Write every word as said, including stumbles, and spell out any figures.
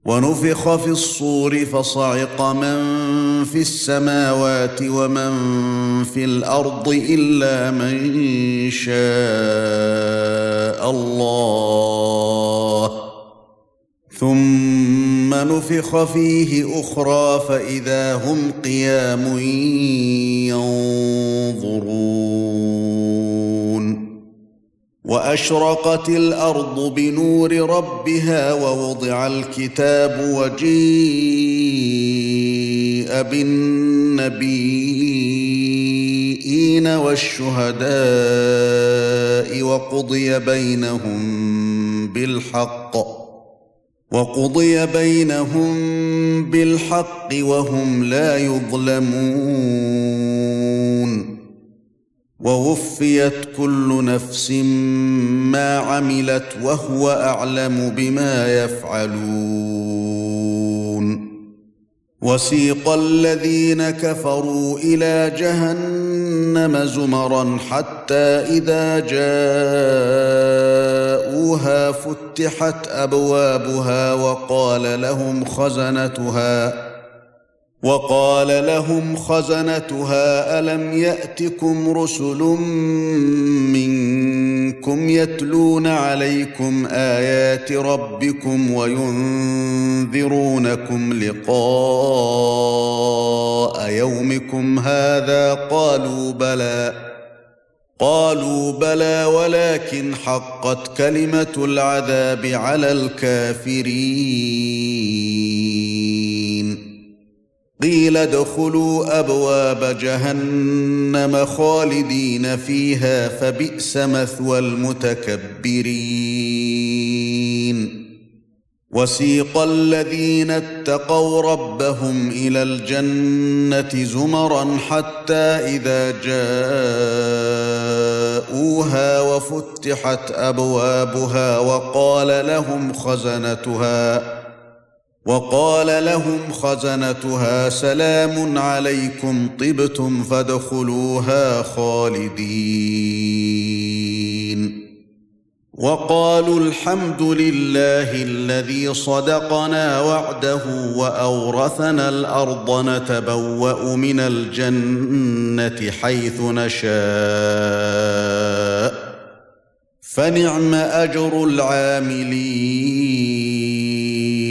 ونفخ في الصور فصعق من في السماوات ومن في الأرض إلا من شاء الله ثم نفخ فيه أخرى فإذا هم قيام ينظرون وأشرقت الأرض بنور ربها ووضع الكتاب وجيء بالنبيين والشهداء وقضي بينهم بالحق وقضي بينهم بالحق وهم لا يظلمون ووفيت كل نفس ما عملت وهو أعلم بما يفعلون وسيق الذين كفروا إلى جهنم زمرا حتى إذا جاءوها فتحت أبوابها وقال لهم خزنتها وقال لهم خزنتها ألم يأتكم رسل منكم يتلون عليكم آيات ربكم وينذرونكم لقاء يومكم هذا قالوا بلى قالوا بلى ولكن حقت كلمة العذاب على الكافرين قيل ادخلوا أبواب جهنم خالدين فيها فبئس مثوى المتكبرين وسيق الذين اتقوا ربهم إلى الجنة زمرا حتى إذا جاءوها وفتحت أبوابها وقال لهم خزنتها وقال لهم خزنتها سلام عليكم طبتم فادخلوها خالدين وقالوا الحمد لله الذي صدقنا وعده وأورثنا الأرض نتبوأ من الجنة حيث نشاء فنعم أجر العاملين